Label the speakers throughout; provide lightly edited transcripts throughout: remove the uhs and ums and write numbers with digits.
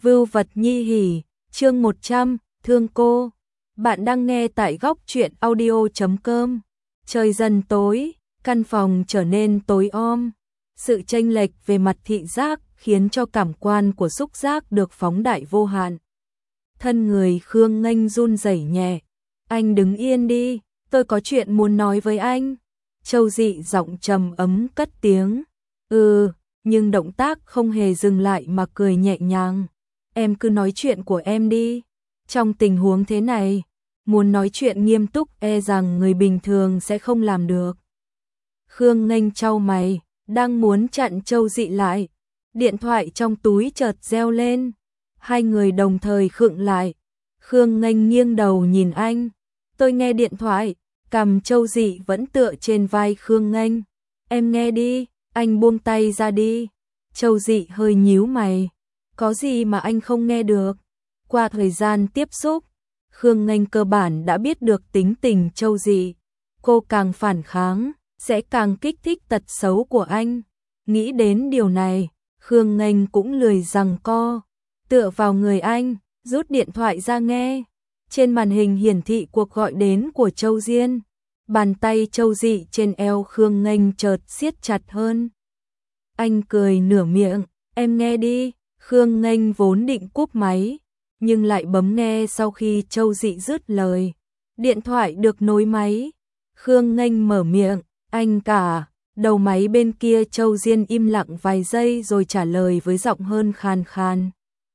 Speaker 1: Vưu vật nhi hỉ, chương 100, thương cô. Bạn đang nghe tại góc truyện audio.com. Trời dần tối, căn phòng trở nên tối om. Sự chênh lệch về mặt thị giác khiến cho cảm quan của xúc giác được phóng đại vô hạn. Thân người Khương Nghênh run rẩy nhẹ. Anh đứng yên đi, tôi có chuyện muốn nói với anh. Châu Dị giọng trầm ấm cất tiếng. Nhưng động tác không hề dừng lại mà cười nhẹ nhàng. Em cứ nói chuyện của em đi. Trong tình huống thế này, muốn nói chuyện nghiêm túc e rằng người bình thường sẽ không làm được. Khương Nghênh chau mày, đang muốn chặn Châu Dị lại. Điện thoại trong túi chợt reo lên. Hai người đồng thời khựng lại. Khương Nghênh nghiêng đầu nhìn anh. Tôi nghe điện thoại, cằm Châu Dị vẫn tựa trên vai Khương Nghênh. Em nghe đi, anh buông tay ra đi. Châu Dị hơi nhíu mày. Có gì mà anh không nghe được? Qua thời gian tiếp xúc, Khương Nghênh cơ bản đã biết được tính tình Châu Dị. Cô càng phản kháng, sẽ càng kích thích tật xấu của anh. Nghĩ đến điều này, Khương Nghênh cũng lười giằng co. Tựa vào người anh, rút điện thoại ra nghe. Trên màn hình hiển thị cuộc gọi đến của Châu Diên. Bàn tay Châu Dị trên eo Khương Nghênh chợt siết chặt hơn. Anh cười nửa miệng, em nghe đi. Khương Nghênh vốn định cúp máy, nhưng lại bấm nghe sau khi Châu Dị dứt lời. Điện thoại được nối máy. Khương Nghênh mở miệng, anh cả. Đầu máy bên kia Châu Diên im lặng vài giây rồi trả lời với giọng hơn khàn khàn.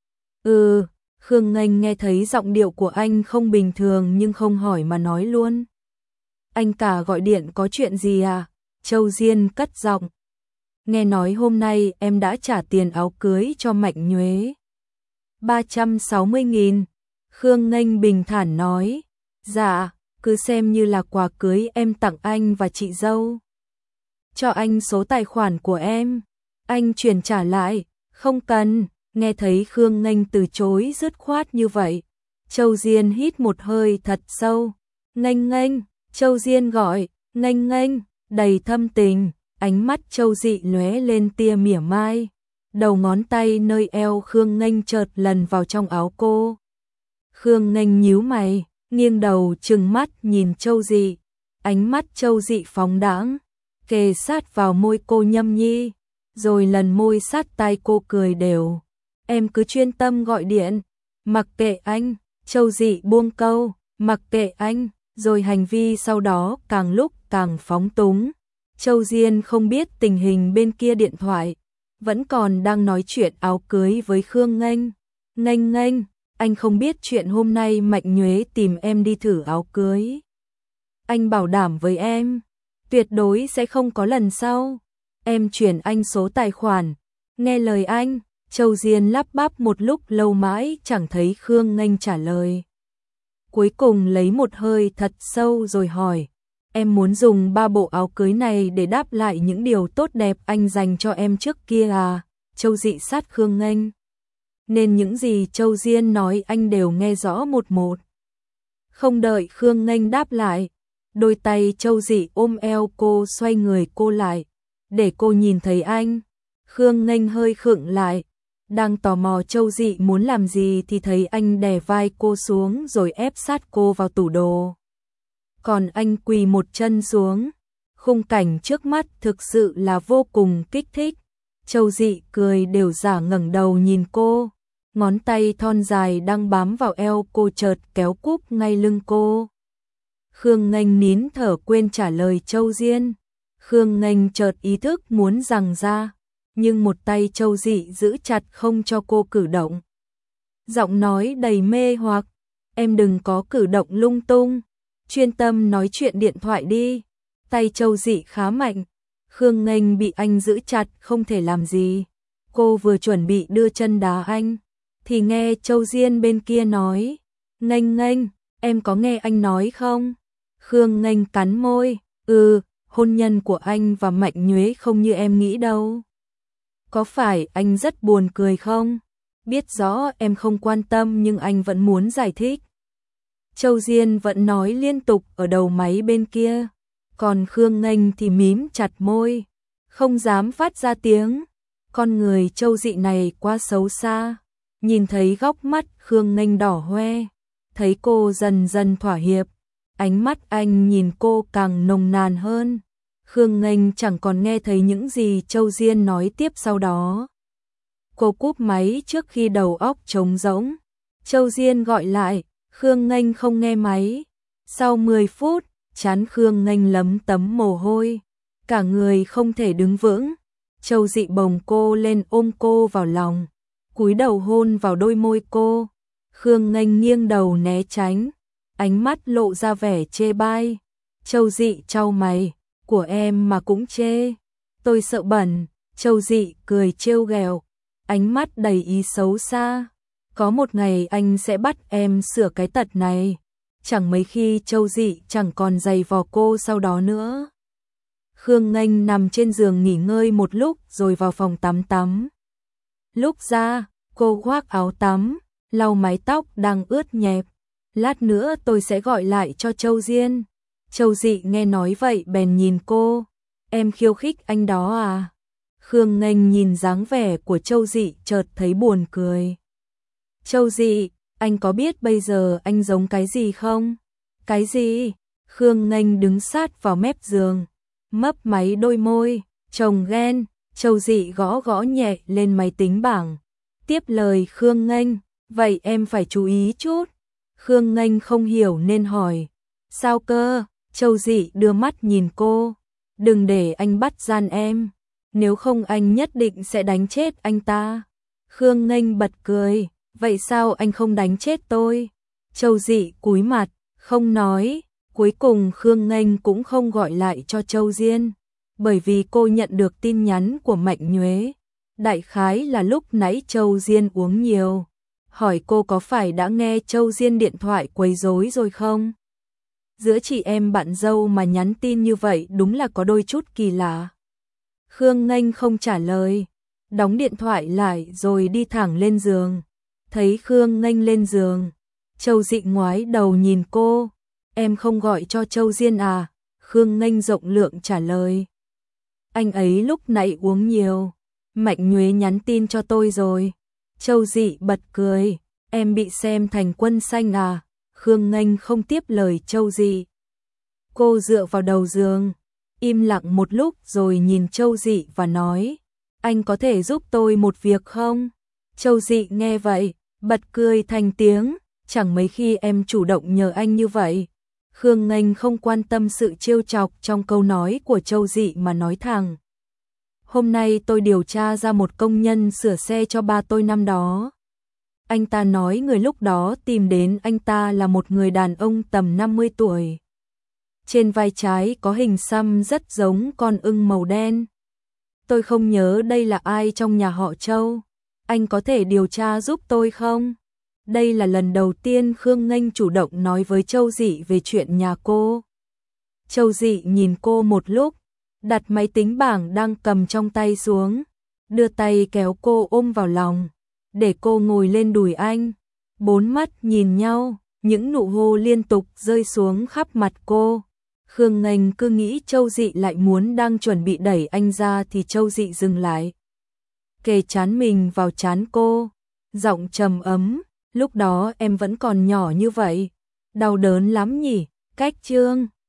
Speaker 1: Khương Nghênh nghe thấy giọng điệu của anh không bình thường nhưng không hỏi mà nói luôn. Anh cả gọi điện có chuyện gì à? Châu Diên cất giọng. Nghe nói hôm nay em đã trả tiền áo cưới cho Mạnh Nhuế. 360.000. Khương Nghênh bình thản nói. Dạ, cứ xem như là quà cưới em tặng anh và chị dâu. Cho anh số tài khoản của em. Anh chuyển trả lại. Không cần. Nghe thấy Khương Nghênh từ chối dứt khoát như vậy. Châu Diên hít một hơi thật sâu. Nghênh Nghênh. Châu Diên gọi. Nghênh Nghênh. Đầy thâm tình. Ánh mắt Châu Dị lóe lên tia mỉa mai. Đầu ngón tay nơi eo Khương Nghênh chợt lần vào trong áo cô. Khương Nghênh nhíu mày, nghiêng đầu trừng mắt nhìn Châu Dị. Ánh mắt Châu Dị phóng đãng, kề sát vào môi cô nhâm nhi, rồi lần môi sát tai cô cười đều. Em cứ chuyên tâm gọi điện, mặc kệ anh. Châu Dị buông câu, mặc kệ anh, rồi hành vi sau đó càng lúc càng phóng túng. Châu Diên không biết tình hình bên kia điện thoại, vẫn còn đang nói chuyện áo cưới với Khương Nghênh. Nghênh Nghênh, anh không biết chuyện hôm nay Mạnh Nhuế tìm em đi thử áo cưới. Anh bảo đảm với em, tuyệt đối sẽ không có lần sau. Em chuyển anh số tài khoản. Nghe lời anh. Châu Diên lắp bắp một lúc lâu mãi chẳng thấy Khương Nghênh trả lời. Cuối cùng lấy một hơi thật sâu rồi hỏi. Em muốn dùng 3 bộ áo cưới này để đáp lại những điều tốt đẹp anh dành cho em trước kia à? Châu Dị sát Khương Nghênh. Nên những gì Châu Diên nói anh đều nghe rõ một một. Không đợi Khương Nghênh đáp lại, đôi tay Châu Dị ôm eo cô xoay người cô lại, để cô nhìn thấy anh. Khương Nghênh hơi khựng lại, đang tò mò Châu Dị muốn làm gì thì thấy anh đè vai cô xuống rồi ép sát cô vào tủ đồ. Còn anh quỳ một chân xuống. Khung cảnh trước mắt thực sự là vô cùng kích thích. Châu Dị cười đều giả ngẩng đầu nhìn cô. Ngón tay thon dài đang bám vào eo cô chợt kéo cúp ngay lưng cô. Khương Nghênh nín thở quên trả lời Châu Diên. Khương Nghênh chợt ý thức muốn giằng ra, nhưng một tay Châu Dị giữ chặt không cho cô cử động. Giọng nói đầy mê hoặc. Em đừng có cử động lung tung. Chuyên tâm nói chuyện điện thoại đi. Tay Châu Dị khá mạnh. Khương Nghênh bị anh giữ chặt không thể làm gì. Cô vừa chuẩn bị đưa chân đá anh, thì nghe Châu Diên bên kia nói. Nghênh Nghênh, em có nghe anh nói không? Khương Nghênh cắn môi. Hôn nhân của anh và Mạnh Nhuế không như em nghĩ đâu. Có phải anh rất buồn cười không? Biết rõ em không quan tâm nhưng anh vẫn muốn giải thích. Châu Diên vẫn nói liên tục ở đầu máy bên kia, còn Khương Nghênh thì mím chặt môi, không dám phát ra tiếng. Con người Châu Dị này quá xấu xa, Nhìn thấy góc mắt Khương Nghênh đỏ hoe, thấy cô dần dần thỏa hiệp, ánh mắt anh nhìn cô càng nồng nàn hơn. Khương Nghênh chẳng còn nghe thấy những gì Châu Diên nói tiếp sau đó. Cô cúp máy trước khi đầu óc trống rỗng. Châu Diên gọi lại, Khương Nghênh không nghe máy. Sau 10 phút, trán Khương Nghênh lấm tấm mồ hôi, cả người không thể đứng vững. Châu Dị bồng cô lên ôm cô vào lòng, cúi đầu hôn vào đôi môi cô. Khương Nghênh nghiêng đầu né tránh, ánh mắt lộ ra vẻ chê bai. Châu Dị chau mày, của em mà cũng chê, tôi sợ bẩn. Châu Dị cười trêu ghẹo, ánh mắt đầy ý xấu xa. Có một ngày anh sẽ bắt em sửa cái tật này. Chẳng mấy khi Châu Dị chẳng còn giày vò cô sau đó nữa. Khương Nghênh nằm trên giường nghỉ ngơi một lúc rồi vào phòng tắm. Lúc ra, cô khoác áo tắm, lau mái tóc đang ướt nhẹp. Lát nữa tôi sẽ gọi lại cho Châu Diên. Châu Dị nghe nói vậy bèn nhìn cô. Em khiêu khích anh đó à? Khương Nghênh nhìn dáng vẻ của Châu Dị chợt thấy buồn cười. Châu Dị, anh có biết bây giờ anh giống cái gì không? Cái gì? Khương Nghênh đứng sát vào mép giường, mấp máy đôi môi, chồng ghen. Châu Dị gõ gõ nhẹ lên máy tính bảng, tiếp lời Khương Nghênh, vậy em phải chú ý chút. Khương Nghênh không hiểu nên hỏi, sao cơ? Châu Dị đưa mắt nhìn cô, đừng để anh bắt gian em, nếu không anh nhất định sẽ đánh chết anh ta. Khương Nghênh bật cười, vậy sao anh không đánh chết tôi? Châu Dị cúi mặt, không nói. Cuối cùng Khương Nghênh cũng không gọi lại cho Châu Diên, bởi vì cô nhận được tin nhắn của Mạnh Nhuế. Đại khái là lúc nãy Châu Diên uống nhiều, hỏi cô có phải đã nghe Châu Diên điện thoại quấy rối rồi không? Giữa chị em bạn dâu mà nhắn tin như vậy đúng là có đôi chút kỳ lạ. Khương Nghênh không trả lời, đóng điện thoại lại rồi đi thẳng lên giường. Thấy Khương Nghênh lên giường, Châu Dị ngoái đầu nhìn cô. Em không gọi cho Châu Diên à? Khương Nghênh rộng lượng trả lời. Anh ấy lúc nãy uống nhiều, Mạnh Nhuế nhắn tin cho tôi rồi. Châu Dị bật cười, em bị xem thành quân xanh à? Khương Nghênh không tiếp lời Châu Dị. Cô dựa vào đầu giường, im lặng một lúc rồi nhìn Châu Dị và nói, anh có thể giúp tôi một việc không? Châu Dị nghe vậy, bật cười thành tiếng, chẳng mấy khi em chủ động nhờ anh như vậy. Khương Nghênh không quan tâm sự trêu chọc trong câu nói của Châu Dị mà nói thẳng. Hôm nay tôi điều tra ra một công nhân sửa xe cho ba tôi năm đó. Anh ta nói người lúc đó tìm đến anh ta là một người đàn ông tầm 50 tuổi. Trên vai trái có hình xăm rất giống con ưng màu đen. Tôi không nhớ đây là ai trong nhà họ Châu. Anh có thể điều tra giúp tôi không? Đây là lần đầu tiên Khương Nghênh chủ động nói với Châu Dị về chuyện nhà cô. Châu Dị nhìn cô một lúc, đặt máy tính bảng đang cầm trong tay xuống, đưa tay kéo cô ôm vào lòng, để cô ngồi lên đùi anh. Bốn mắt nhìn nhau, những nụ hôn liên tục rơi xuống khắp mặt cô. Khương Nghênh cứ nghĩ Châu Dị lại muốn đang chuẩn bị đẩy anh ra thì Châu Dị dừng lại, kề trán mình vào trán cô, giọng trầm ấm. Lúc đó em vẫn còn nhỏ như vậy, đau đớn lắm nhỉ? Cách Trương